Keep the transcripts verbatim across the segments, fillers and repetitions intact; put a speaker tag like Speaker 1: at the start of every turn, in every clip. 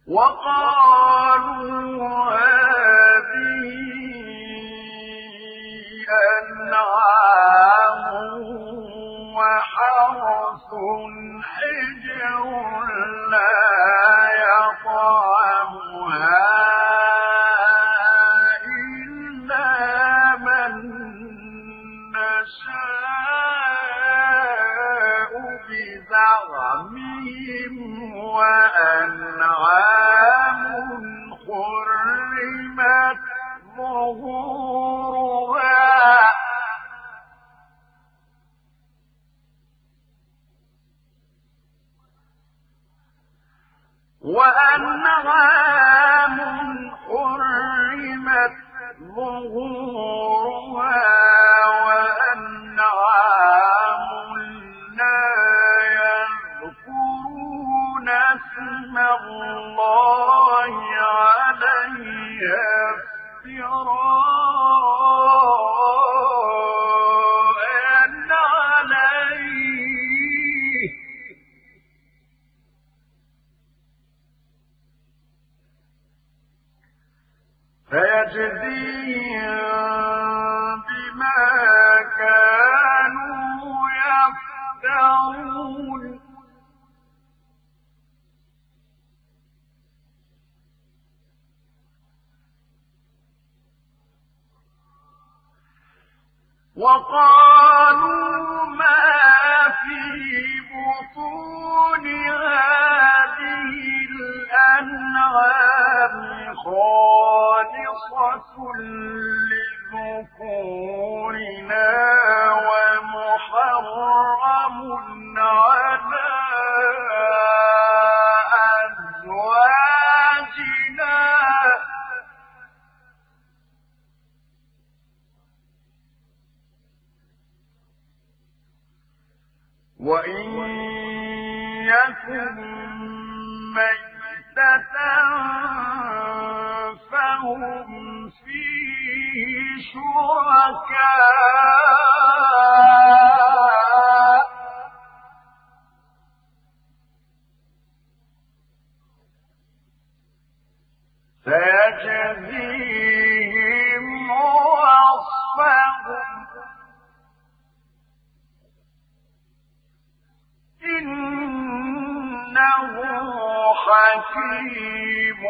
Speaker 1: وقالوا هذه أنعام وحرث حجر لا يطعمها إلا من نشاء بزعمهم وأنعام حرمت ظهورها وأنعام حرمت ظهورها وأنعام لا يذكرون اسم الله عليها افتراء عليه فيجزيهم بما كانوا يفترون وقالوا ما في بطون هذه الأنعام خالصة لذكورنا ومحرم على أزواجنا وإن يكن ميتة فهم فيه شركاء سيجزيهم وصفهم إنه حكيم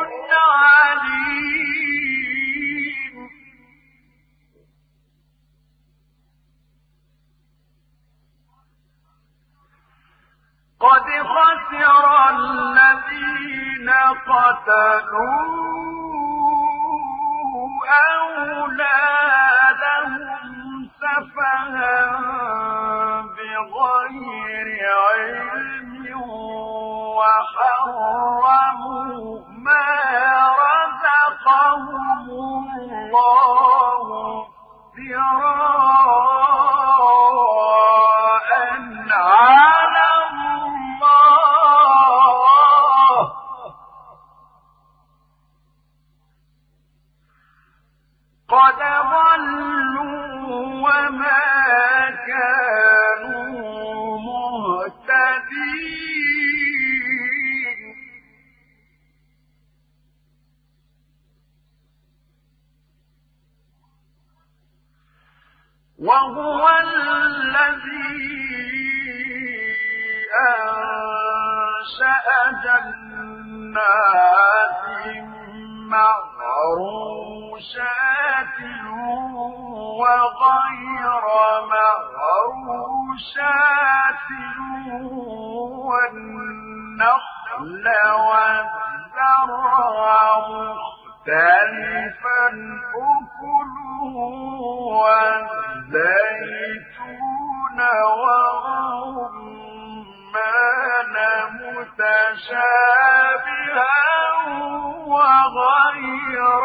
Speaker 1: عليم قد خسر الذين قتلوا أولادهم سفها بغير علم وحرموا ما رزقهم الله افتراء على الله قد ضلوا وما كانوا مهتدين وهو الذي أنشأ جنات معروشات وغير معروشات والنخل والزرع مختلفا أكله والزيتون والرمان متشابها وغير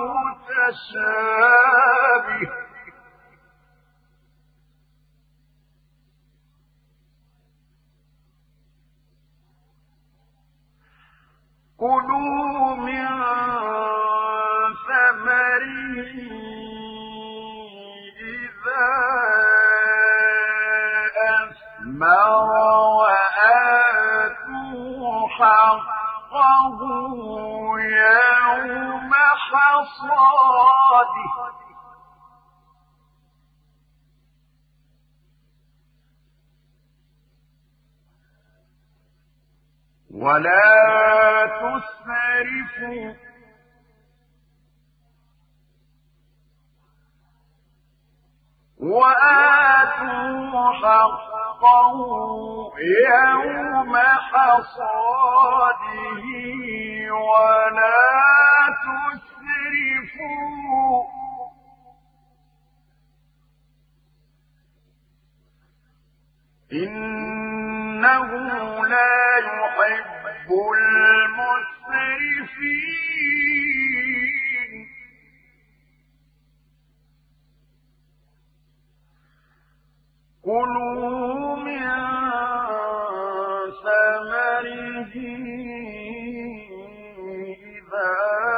Speaker 1: متشابه كلوا من ثمره إذا أثمر وآتوا حقه حقه يوم حصاده ولا تسرفوا وآتوا حقه يوم حصاده ولا تسرفوا إنه لا يحب المسرفين كلوا من ثمره إذا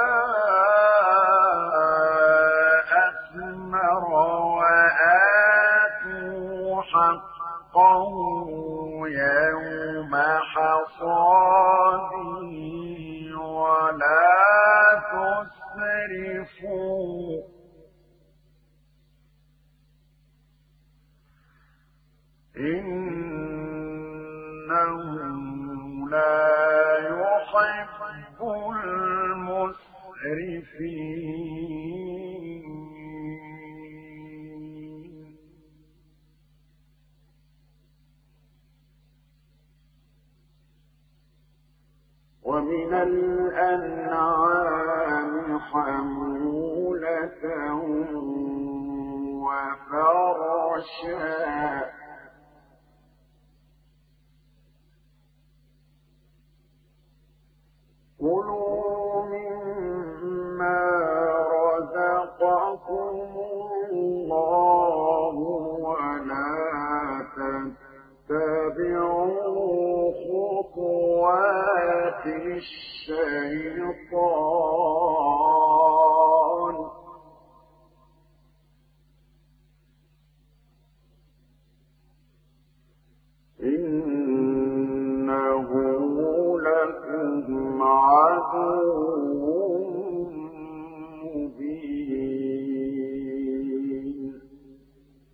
Speaker 1: أثمر وآتوا حقه يوم حصاده ولا تسرفوا إنه لا يحب المسرفين ومن الأنعام حمولة وفرشا كلوا مما رزقكم الله ولا تتبعوا خطوات الشيطان إنه لكم عدو